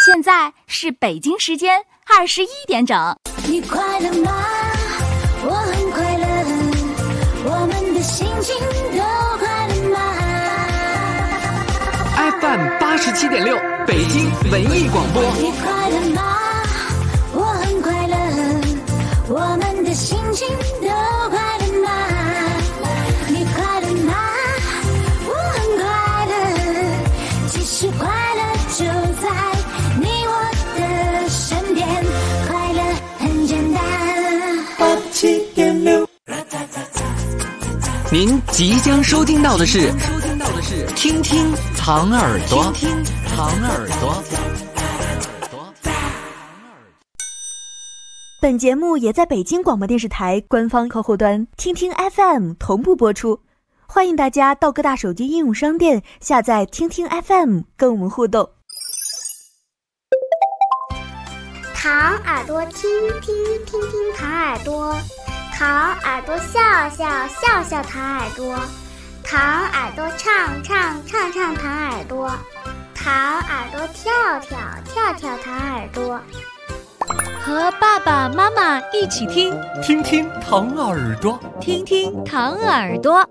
现在是北京时间21点整。 你快乐吗？我很快乐，我们的心情都快乐吗？ FM 87.6北京文艺广播。 你快乐吗？我很快乐，我们的心情都快乐吗？你快乐吗？我很快乐，其实快乐就在你我的身边，快乐很简单。87.6。 您即将收听到的是听听糖耳朵，听听糖耳朵。 本节目也在北京广播电视台官方客户端听听 FM 同步播出，欢迎大家到各大手机应用商店下载听听 FM 跟我们互动。 糖耳朵听听听听糖耳朵，糖耳朵笑笑笑笑糖耳朵，糖耳朵唱唱唱唱糖耳朵，糖耳朵跳跳跳跳糖耳朵。 和爸爸妈妈一起听， 听听糖耳朵， 听听糖耳朵。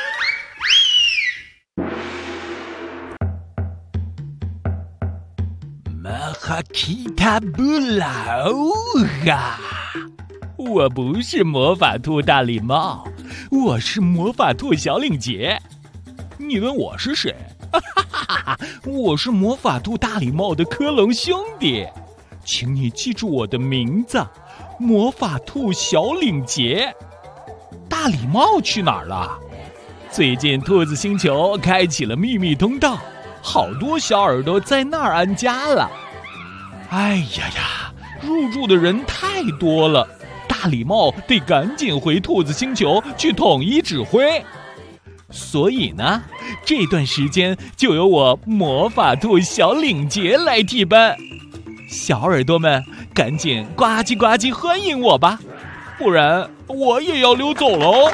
马哈基塔布拉欧哈！我不是魔法兔大礼帽，我是魔法兔小领结。你问我是谁？我是魔法兔大礼帽的科隆兄弟，请你记住我的名字，魔法兔小领结。大礼帽去哪儿了？最近兔子星球开启了秘密通道，好多小耳朵在那儿安家了。哎呀呀，入住的人太多了，大礼帽得赶紧回兔子星球去统一指挥。所以呢，这段时间就由我魔法兔小领结来替班。小耳朵们赶紧呱唧呱唧欢迎我吧，不然我也要溜走喽。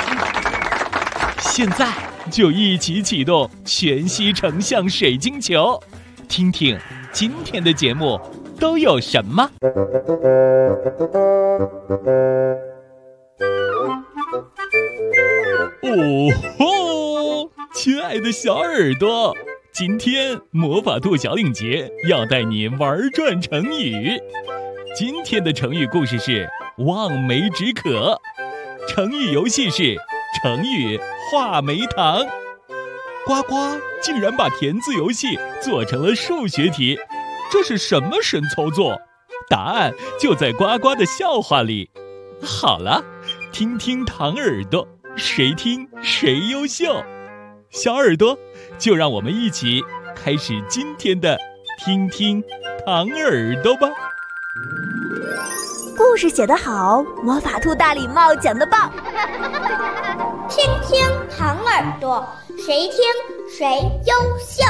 现在就一起启动全息成像水晶球，听听今天的节目都有什么。哦吼，亲爱的小耳朵，今天魔法兔小领结要带你玩转成语。今天的成语故事是望梅止渴，成语游戏是成语话梅糖。呱呱竟然把填字游戏做成了数学题，这是什么神操作？答案就在呱呱的笑话里。好了，听听糖耳朵，谁听谁优秀。小耳朵，就让我们一起开始今天的听听糖耳朵吧。 故事写得好，魔法兔大礼帽讲得棒。 听听糖耳朵，谁听谁优秀。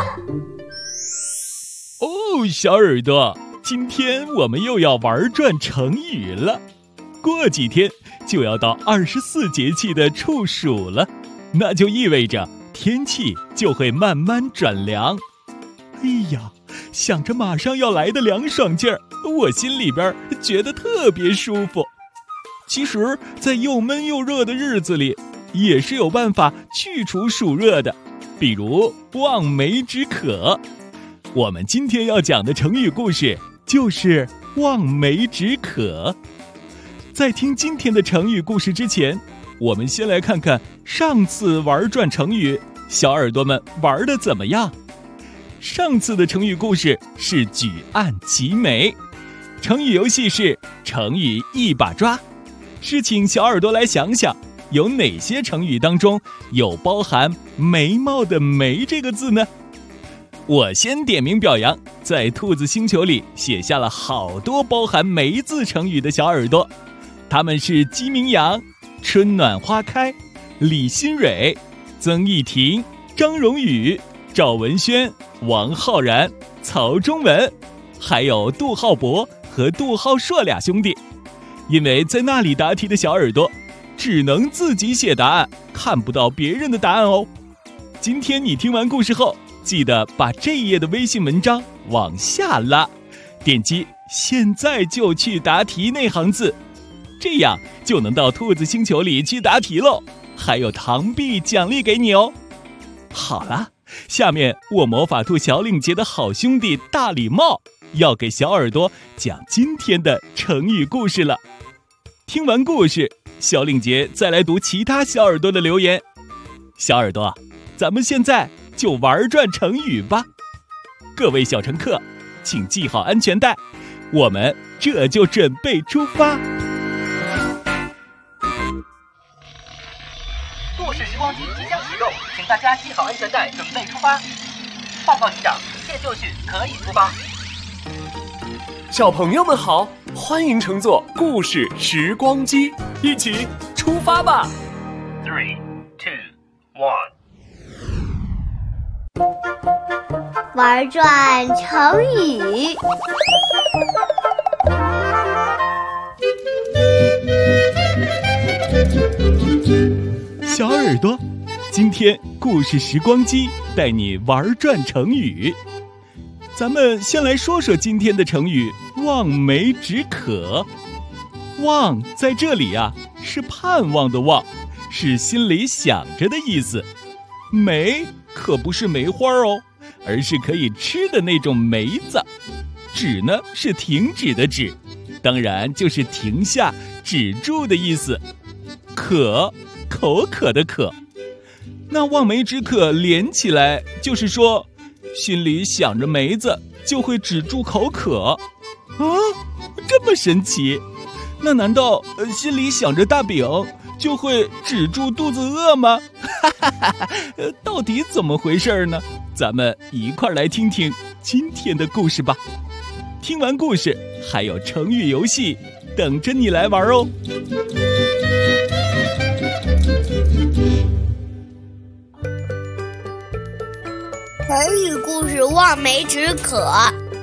哦，小耳朵，今天我们又要玩转成语了。过几天就要到24节气的处暑了，那就意味着天气就会慢慢转凉。哎呀，想着马上要来的凉爽劲儿，我心里边觉得特别舒服。其实在又闷又热的日子里，也是有办法去除暑热的，比如望梅止渴。我们今天要讲的成语故事就是望梅止渴。在听今天的成语故事之前，我们先来看看上次玩转成语，小耳朵们玩得怎么样？上次的成语故事是举案齐眉，成语游戏是成语一把抓，是请小耳朵来想想，有哪些成语当中有包含眉毛的眉这个字呢？我先点名表扬，在兔子星球里写下了好多包含眉字成语的小耳朵，他们是姬明阳、春暖花开、李新蕊、曾义婷、张荣宇、赵文轩、王浩然、曹中文，还有杜浩博和杜浩硕俩兄弟。因为在那里答题的小耳朵只能自己写答案，看不到别人的答案哦。今天你听完故事后，记得把这一页的微信文章往下拉， 点击现在就去答题那行字，这样就能到兔子星球里去答题喽，还有糖币奖励给你哦。好了，下面我魔法兔小领结的好兄弟大礼帽要给小耳朵讲今天的成语故事了。听完故事，小领结再来读其他小耳朵的留言。小耳朵，咱们现在就玩转成语吧。各位小乘客，请系好安全带，我们这就准备出发。 故事时光机即将启动，请大家系好安全带，准备出发。报告机长，一切就绪，可以出发。 小朋友们好，欢迎乘坐故事时光机，一起出发吧。 3、2、1。 玩转成语。 小耳朵，今天故事时光机带你玩转成语。咱们先来说说今天的成语望梅止渴。望在这里啊，是盼望的望，是心里想着的意思。梅可不是梅花哦，而是可以吃的那种梅子。止呢是停止的止，当然就是停下止住的意思。渴，口渴的渴。那望梅止渴连起来就是说，心里想着梅子就会止住口渴。这么神奇？那难道心里想着大饼就会止住肚子饿吗？到底怎么回事呢？咱们一块来听听今天的故事吧。听完故事，还有成语游戏等着你来玩哦。 成语故事望梅止渴。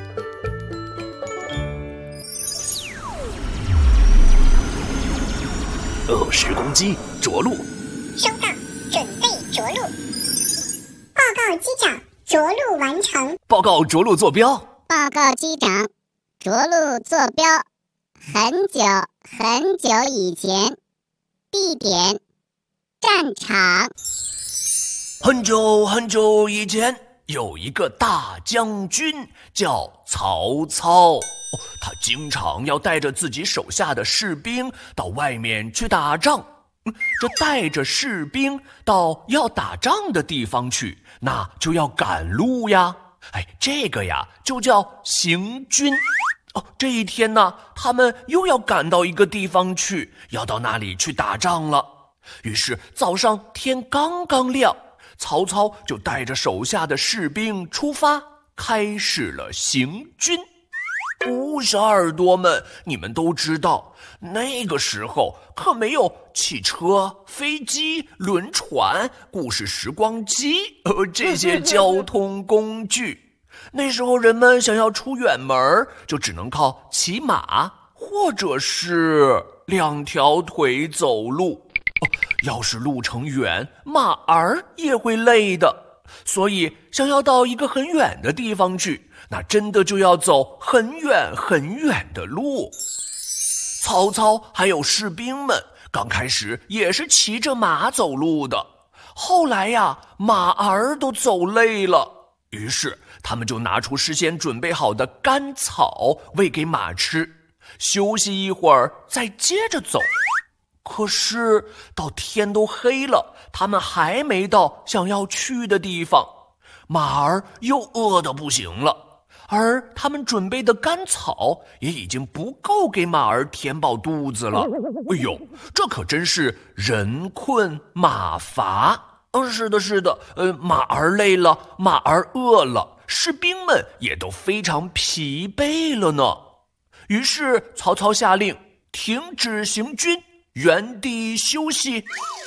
时光机着陆。 收到，准备着陆。报告机长，着陆完成。 报告着陆坐标。 报告机长，着陆坐标。很久很久以前，地点战场。 很久很久以前，有一个大将军叫曹操。他经常要带着自己手下的士兵到外面去打仗。这带着士兵到要打仗的地方去，那就要赶路呀。这个呀就叫行军。这一天呢，他们又要赶到一个地方去，要到那里去打仗了。于是早上天刚刚亮，曹操就带着手下的士兵出发，开始了行军。小耳朵们，你们都知道，那个时候可没有汽车、飞机、轮船、故事时光机这些交通工具。那时候人们想要出远门，就只能靠骑马，或者是2条腿走路。要是路程远，马儿也会累的。所以想要到一个很远的地方去，那真的就要走很远很远的路。曹操还有士兵们刚开始也是骑着马走路的，后来呀，马儿都走累了，于是他们就拿出事先准备好的干草喂给马吃，休息一会儿再接着走。可是到天都黑了，他们还没到想要去的地方，马儿又饿得不行了，而他们准备的干草也已经不够给马儿填饱肚子了。这可真是人困马乏。是的，马儿累了，马儿饿了，士兵们也都非常疲惫了呢。于是曹操下令停止行军，原地休息。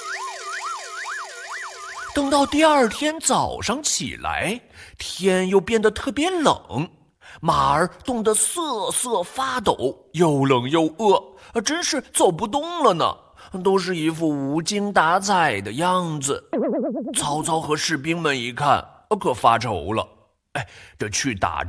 等到第二天早上起来，天又变得特别冷，马儿冻得瑟瑟发抖，又冷又饿，真是走不动了呢，都是一副无精打采的样子。曹操和士兵们一看，可发愁了。这去打仗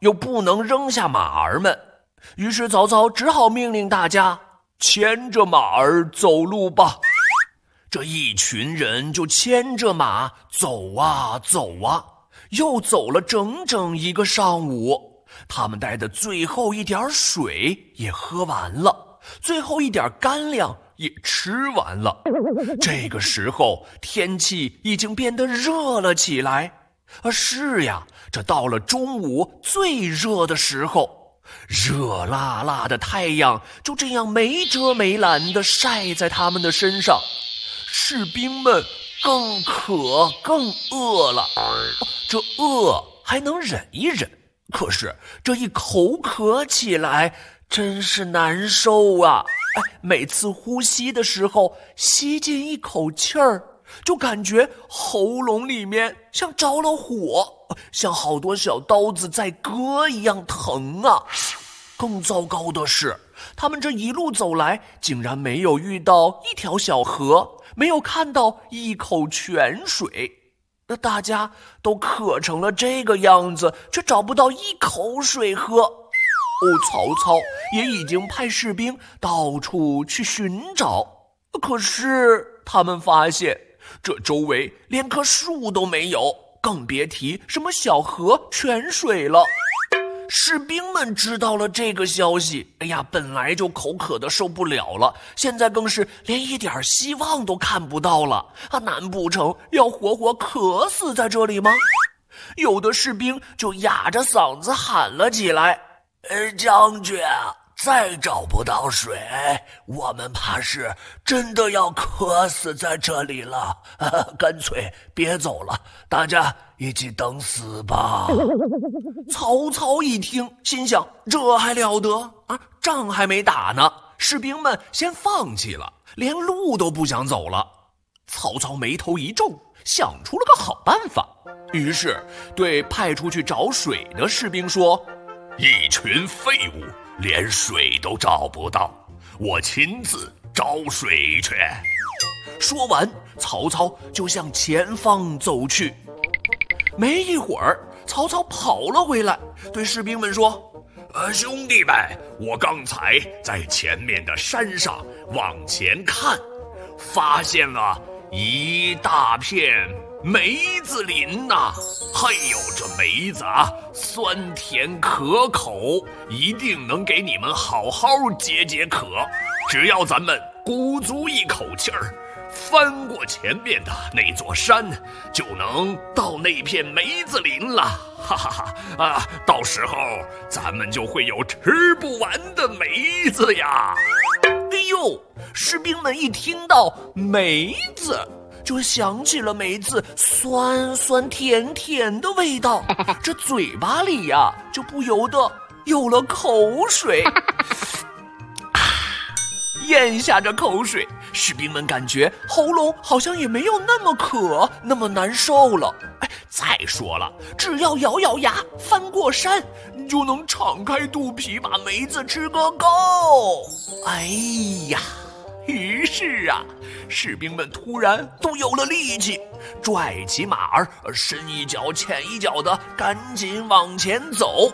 又不能扔下马儿们，于是曹操只好命令大家牵着马儿走路吧。这一群人就牵着马走啊走啊，又走了整整一个上午。他们带的最后一点水也喝完了，最后一点干粮也吃完了。这个时候天气已经变得热了起来。是呀，这到了中午最热的时候，热辣辣的太阳就这样没遮没拦地晒在他们的身上。士兵们更渴更饿了，这饿还能忍一忍，可是这一口渴起来真是难受啊！每次呼吸的时候吸进一口气儿，就感觉喉咙里面像着了火，像好多小刀子在割一样疼啊！更糟糕的是，他们这一路走来竟然没有遇到一条小河，没有看到一口泉水。大家都渴成了这个样子，却找不到一口水喝。曹操也已经派士兵到处去寻找，可是他们发现这周围连棵树都没有，更别提什么小河泉水了。士兵们知道了这个消息，本来就口渴的受不了了，现在更是连一点希望都看不到了。难不成要活活渴死在这里吗？有的士兵就哑着嗓子喊了起来：将军，再找不到水，我们怕是真的要渴死在这里了。干脆别走了，大家一起等死吧。曹操一听，心想：这还了得啊！仗还没打呢，士兵们先放弃了，连路都不想走了。曹操眉头一皱，想出了个好办法，于是对派出去找水的士兵说：一群废物，连水都找不到，我亲自找水去。说完，曹操就向前方走去。没一会儿，曹操跑了回来，对士兵们说：兄弟们，我刚才在前面的山上往前看，发现了一大片梅子林呐！这梅子啊，酸甜可口，一定能给你们好好解解渴。只要咱们鼓足一口气儿，翻过前面的那座山，就能到那片梅子林了。到时候咱们就会有吃不完的梅子呀！士兵们一听到梅子，就想起了梅子酸酸甜甜的味道，这嘴巴里呀就不由得有了口水。咽下这口水，士兵们感觉喉咙好像也没有那么渴，那么难受了。再说了，只要咬咬牙翻过山，就能敞开肚皮把梅子吃个够。于是啊，士兵们突然都有了力气，拽起马儿，深一脚浅一脚的赶紧往前走。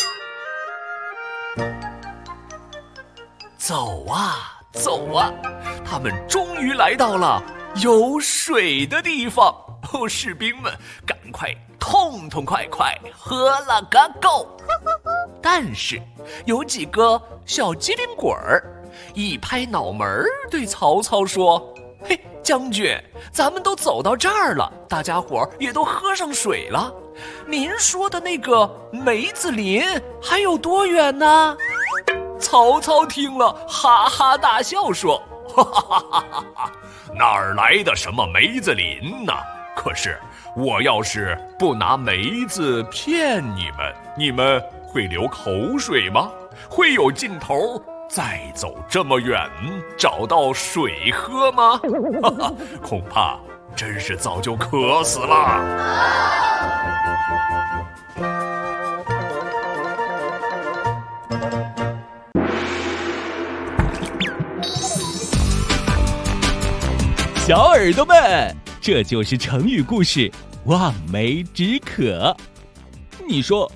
走啊走啊，他们终于来到了有水的地方。士兵们赶快痛痛快快喝了个够。但是有几个小机灵鬼儿一拍脑门对曹操说：将军，咱们都走到这儿了，大家伙也都喝上水了，您说的那个梅子林还有多远呢？曹操听了哈哈大笑说：哪儿来的什么梅子林呢？可是我要是不拿梅子骗你们，你们会流口水吗？会有劲头再走这么远找到水喝吗？恐怕真是早就渴死了。 小耳朵们，这就是成语故事望梅止渴。你说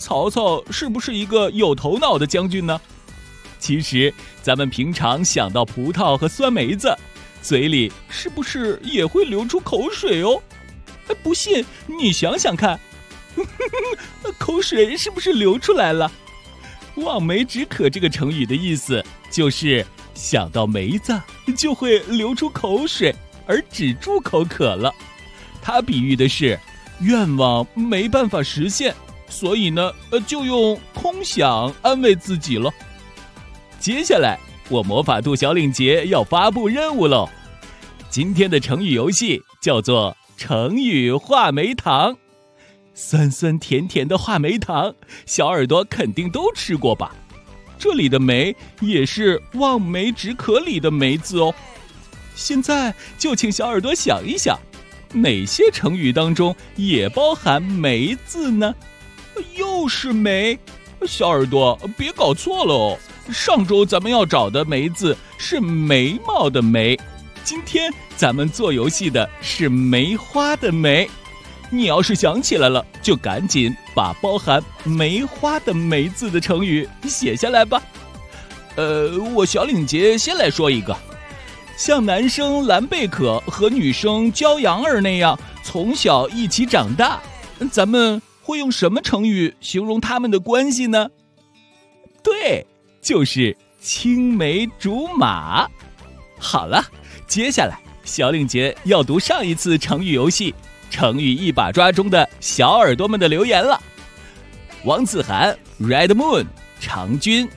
曹操是不是一个有头脑的将军呢？其实咱们平常想到葡萄和酸梅子，嘴里是不是也会流出口水哦？不信你想想看，口水是不是流出来了？望梅止渴这个成语的意思就是想到梅子就会流出口水而止住口渴了。它比喻的是愿望没办法实现，所以呢就用空想安慰自己了。接下来我魔法兔小领结要发布任务喽。今天的成语游戏叫做成语话梅糖。酸酸甜甜的话梅糖，小耳朵肯定都吃过吧？这里的梅也是望梅止渴里的梅字哦。现在就请小耳朵想一想，哪些成语当中也包含梅字呢？又是梅？小耳朵别搞错了哦，上周咱们要找的梅字是眉毛的眉，今天咱们做游戏的是梅花的梅。你要是想起来了，就赶紧把包含梅花的梅字的成语写下来吧。我小领结先来说一个，像男生蓝贝壳和女生焦阳儿那样从小一起长大，咱们会用什么成语形容他们的关系呢？对，就是青梅竹马。好了，接下来小领结要读上一次成语游戏成语一把抓中的小耳朵们的留言了。王子涵 Red Moon 长君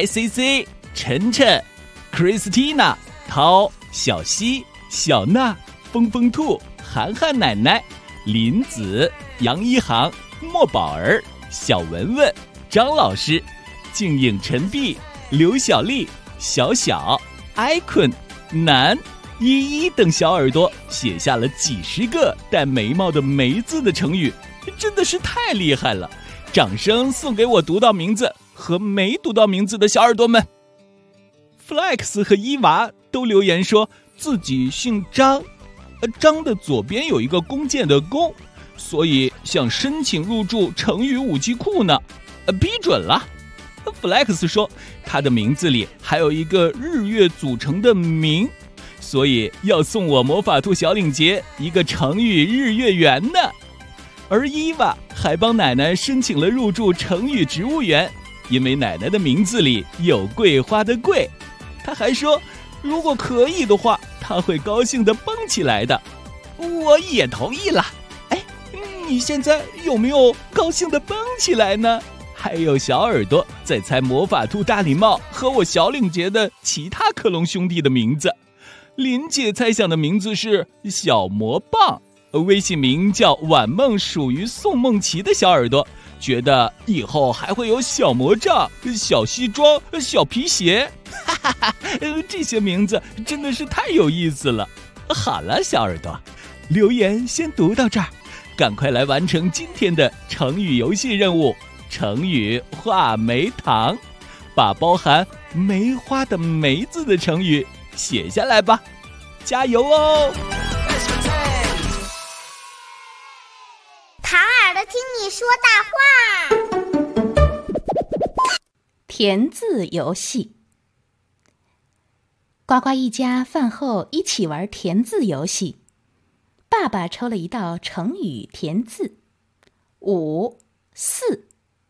ICC 晨晨 Christina 涛小西小娜风风兔涵涵奶奶林子杨一航莫宝儿小文文张老师静影陈碧刘小丽小小 icon 南依依等小耳朵写下了几十个带眉毛的梅字的成语，真的是太厉害了！掌声送给我读到名字和没读到名字的小耳朵们。Flex 和伊娃都留言说自己姓张，张的左边有一个弓箭的弓，所以想申请入驻成语武器库呢。批准了。Flex 说他的名字里还有一个日月组成的明，所以要送我魔法兔小领结一个成语日月圆呢。而伊娃还帮奶奶申请了入驻成语植物园，因为奶奶的名字里有桂花的桂。她还说如果可以的话，她会高兴地蹦起来的。我也同意了。哎，你现在有没有高兴地蹦起来呢？还有小耳朵在猜魔法兔大礼帽和我小领结的其他克隆兄弟的名字。林姐猜想的名字是小魔棒，微信名叫晚梦属于宋梦琪的小耳朵觉得以后还会有小魔杖小西装小皮鞋，哈哈哈，这些名字真的是太有意思了。好了，小耳朵，留言先读到这儿，赶快来完成今天的成语游戏任务，成语话梅糖，把包含梅花的梅字的成语写下来吧，加油哦！ 唐耳朵听你说大话。 填字游戏。呱呱一家饭后一起玩填字游戏。爸爸抽了一道成语填字5、4。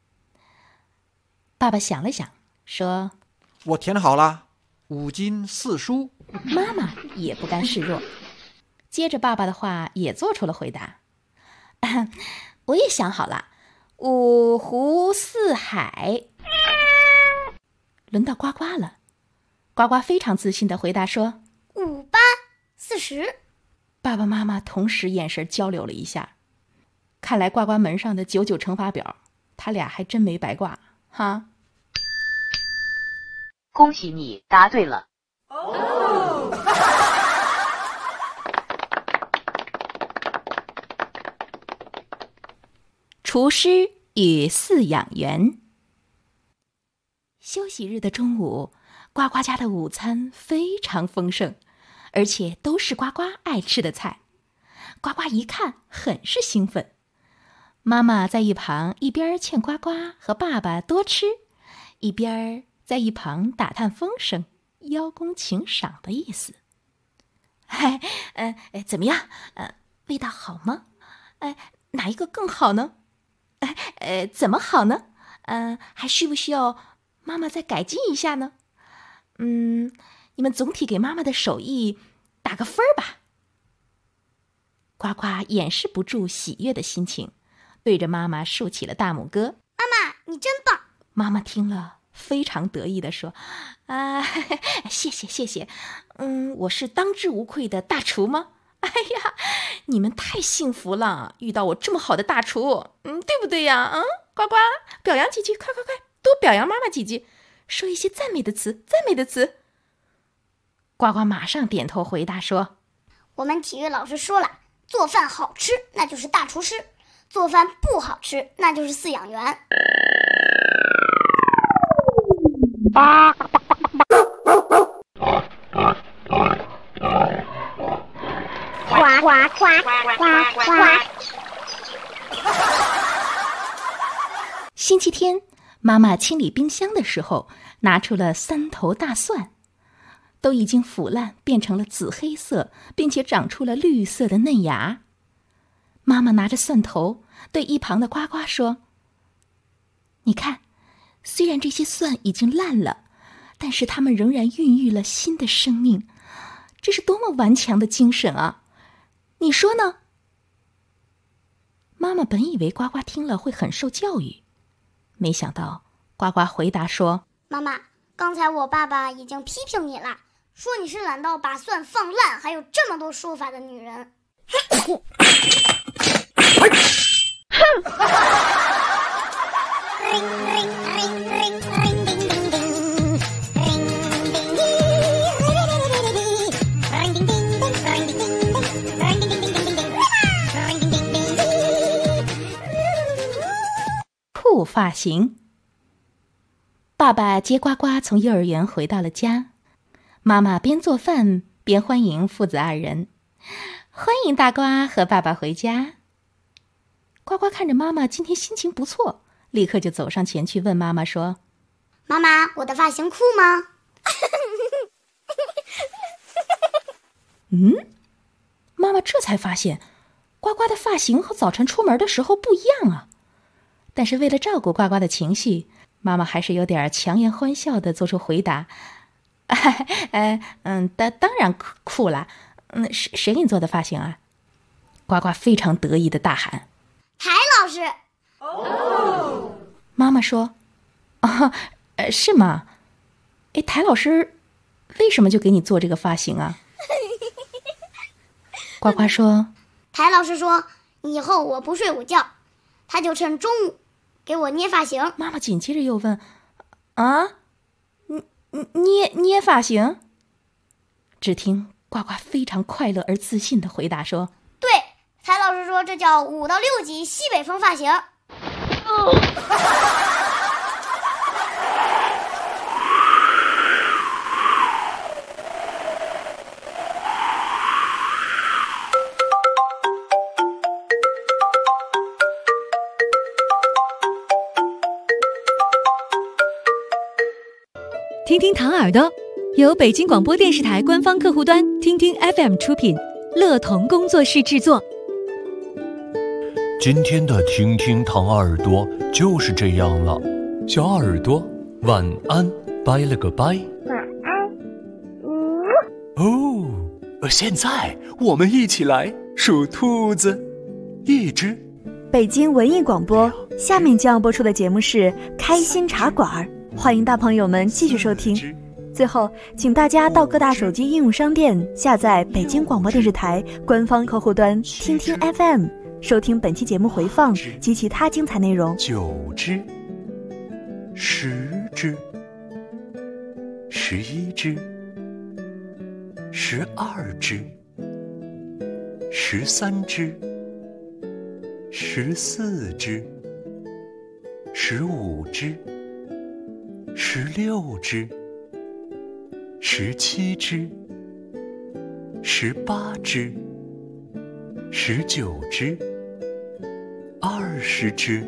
爸爸想了想说， 我填好了，5经4书。 妈妈也不甘示弱，接着爸爸的话也做出了回答。我也想好了，5湖4海。轮到呱呱了，呱呱非常自信地回答说 5、8、40。 爸爸妈妈同时眼神交流了一下，看来呱呱门上的99乘法表他俩还真没白挂哈。 恭喜你答对了。 厨师与饲养员。休息日的中午，呱呱家的午餐非常丰盛，而且都是呱呱爱吃的菜。呱呱一看很是兴奋， 妈妈在一旁一边劝呱呱和爸爸多吃，一边在一旁打探风声，邀功请赏的意思。怎么样？味道好吗？哪一个更好呢？怎么好呢？还需不需要妈妈再改进一下呢？你们总体给妈妈的手艺打个分吧。呱呱掩饰不住喜悦的心情，对着妈妈竖起了大拇哥。 妈妈，你真棒！ 妈妈听了非常得意地说：“谢谢谢谢，我是当之无愧的大厨吗？哎呀，你们太幸福了，遇到我这么好的大厨，对不对呀？呱呱，表扬几句，快，多表扬妈妈几句，说一些赞美的词。”呱呱马上点头回答说：“ 我们体育老师说了，做饭好吃那就是大厨师，做饭不好吃那就是饲养员。” 呱呱呱呱呱。 星期天，妈妈清理冰箱的时候，拿出了3头大蒜，都已经腐烂，变成了紫黑色，并且长出了绿色的嫩芽。妈妈拿着蒜头，对一旁的呱呱说：“你看，虽然这些蒜已经烂了，但是它们仍然孕育了新的生命，这是多么顽强的精神啊！你说呢？”妈妈本以为呱呱听了会很受教育，没想到呱呱回答说：“ 妈妈，刚才我爸爸已经批评你了，说你是懒到把蒜放烂，还有这么多说法的女人。” 酷发型。爸爸接呱呱从幼儿园回到了家，妈妈边做饭边欢迎父子2人。欢迎大呱和爸爸回家。呱呱看着妈妈今天心情不错，立刻就走上前去问妈妈说：“ 妈妈，我的发型酷吗？” 妈妈这才发现呱呱的发型和早晨出门的时候不一样啊。但是为了照顾呱呱的情绪，妈妈还是有点强颜欢笑地做出回答：“当然酷啦。谁给你做的发型啊？”呱呱非常得意地大喊：“ 台老师！” 妈妈说：“是吗？台老师为什么就给你做这个发型啊？”呱呱说：“ 台老师说以后我不睡午觉，他就趁中午给我捏发型。” 妈妈紧接着又问：“捏发型？”只听呱呱非常快乐而自信地回答说：“ 对，台老师说这叫5到6级西北风发型。” 听听糖耳朵由北京广播电视台官方客户端听听 FM 出品，乐童工作室制作。 今天的听听糖耳朵就是这样了，小耳朵晚安，拜了个拜。 晚安。 现在我们一起来数兔子，1只。 北京文艺广播，下面将要播出的节目是开心茶馆，欢迎大朋友们继续收听。最后，请大家到各大手机应用商店下载北京广播电视台官方客户端听听 FM， 收听本期节目回放及其他精彩内容。 9只，10只，11只，12只，13只，14只，15只，16只，17只，18只，19只 20只。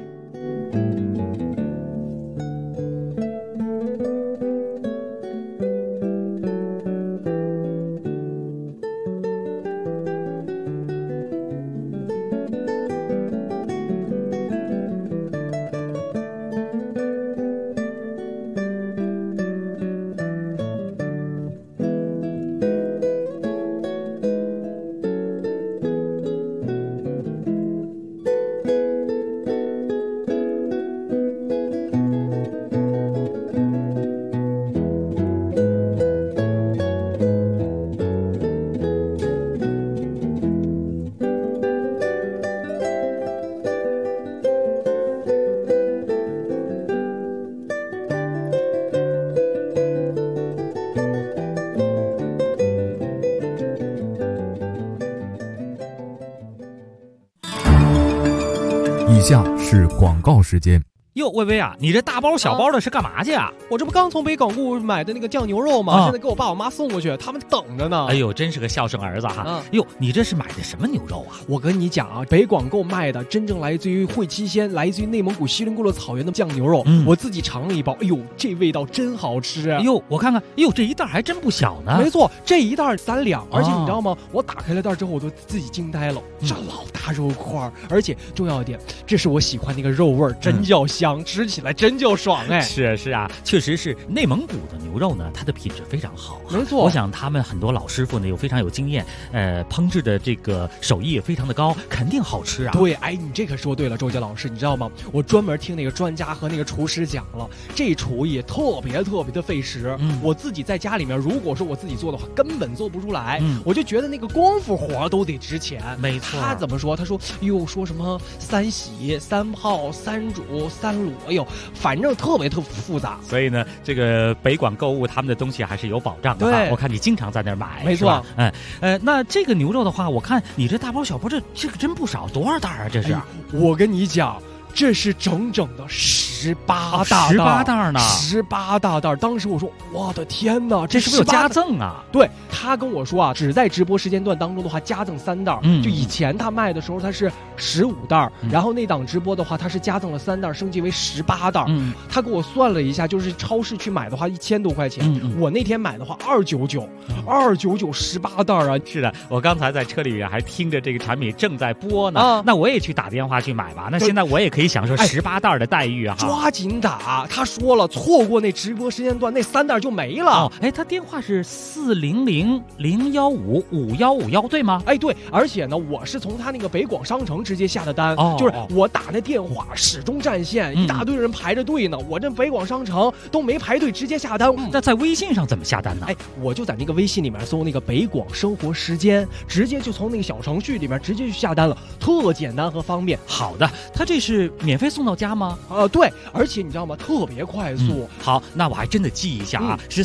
以下是广告时间。 哟，薇薇啊，你这大包小包的是干嘛去啊？ 我这不刚从北港固买的那个酱牛肉吗？现在给我爸我妈送过去，他们等着呢。 哎呦，真是个孝顺儿子哈！哟，你这是买的什么牛肉啊？ 我跟你讲啊，北广购卖的真正来自于会期鲜，来自于内蒙古锡林郭勒草原的酱牛肉。我自己尝了一包，哎呦，这味道真好吃。 哎呦，我看看，哎呦，这一袋还真不小呢。 没错，这一袋3两，而且你知道吗？我打开了袋之后，我都自己惊呆了，这老大肉块，而且重要一点，这是我喜欢那个肉味儿，真叫香，吃起来真叫爽哎！ 是啊，确实是内蒙古的牛肉呢，它的品质非常好。 没错， 我想他们很多老师傅呢又非常有经验，烹制的这个手艺也非常的高，肯定好吃啊。 对，哎，你这可说对了，周杰老师，你知道吗？我专门听那个专家和那个厨师讲了，这厨艺特别的费时。我自己在家里面，如果说我自己做的话，根本做不出来。我就觉得那个功夫活都得值钱。 没错， 他怎么说？他说哟，说什么3洗、3泡、3煮、3卤，哎呦。反正特别复杂， 所以呢，这个北广购物他们的东西还是有保障的。 对， 我看你经常在那儿买， 没错。 那这个牛肉的话，我看你这大包小包，这个真不少，多少袋啊？这是？ 我跟你讲，这是整整的18大袋 ，18袋呢 ，18大袋。当时我说，我的天哪， 这是不是有加赠啊？ 对，他跟我说啊，只在直播时间段当中的话，加赠3袋。就以前他卖的时候，他是15袋，然后那档直播的话，他是加赠了3袋，升级为18袋。他给我算了一下，就是超市去买的话1000多块钱，我那天买的话299，29918袋啊！ 是的，我刚才在车里面还听着这个产品正在播呢，那我也去打电话去买吧。那现在我也可以享受18袋的待遇啊！ 抓紧打，他说了，错过那直播时间段，那3袋就没了。 他电话是400-015-5151，对吗？ 对，而且呢，我是从他那个北广商城直接下的单，就是我打那电话始终占线，一大堆人排着队呢，我这北广商城都没排队，直接下单。 那在微信上怎么下单呢？ 我就在那个微信里面搜那个北广生活时间，直接就从那个小程序里面直接去下单了，特简单和方便。 好的，他这是免费送到家吗？ 对，而且你知道吗？特别快速。 好，那我还真得记一下啊，是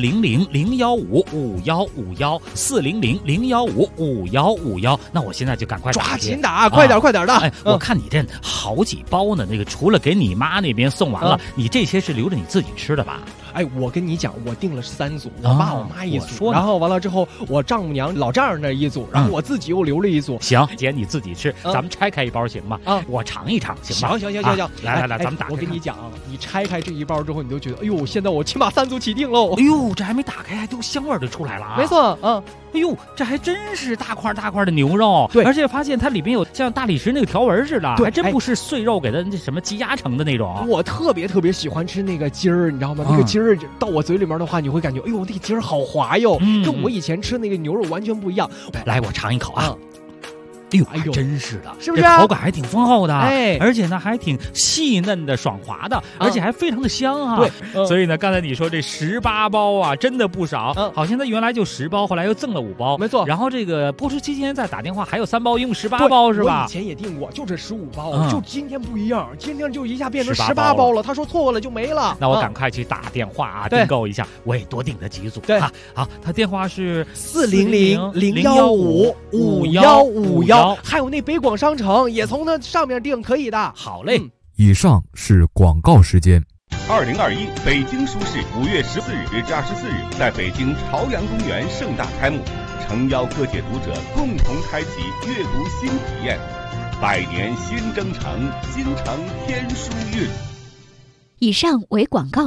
400-015-5151，400-015-5151。那我现在就赶快抓紧打，快点的。 我看你这好几包呢，那个除了给你妈那边送完了，你这些是留着你自己吃的吧？ 我跟你讲，我订了3组，我爸我妈一组，然后完了之后，我丈母娘老丈人那一组，然后我自己又留了一组。 行，姐你自己吃，咱们拆开一包行吗？我尝一尝，行吧？ 行， 来，咱们打开。 我跟你讲，你拆开这一包之后，你就觉得，哎呦，现在我起码3组起订喽。 哎呦，这还没打开，都香味就出来了啊！ 没错， 哎呦，这还真是大块的牛肉， 对， 而且发现它里边有像大理石那个条纹似的，还真不是碎肉给它那什么积压成的那种。 我特别喜欢吃那个筋儿，你知道吗？那个筋儿到我嘴里面的话，你会感觉，哎呦，那个筋儿好滑哟，跟我以前吃那个牛肉完全不一样。 来，我尝一口啊。哎呦，真是的， 是不是？ 这口感还挺丰厚的，而且呢还挺细嫩的、爽滑的，而且还非常的香啊。 对， 所以呢，刚才你说这18包啊，真的不少。好像它原来就10包，后来又赠了5包， 没错。 然后这个播出期间再打电话，还有3包，一共18包是吧？ 我以前也订过，就这15包，就今天不一样，今天就一下变成18包了。他说错过了就没了。 那我赶快去打电话啊，订购一下，我也多订了几组。 对， 好，他电话是 400-015-5151。还有那北广商城也从那上面订，可以的。 好嘞。 以上是广告时间。 2021北京书市5月14日至24日在北京朝阳公园盛大开幕，诚邀各界读者共同开启阅读新体验。 百年新征程，京城天书韵。 以上为广告。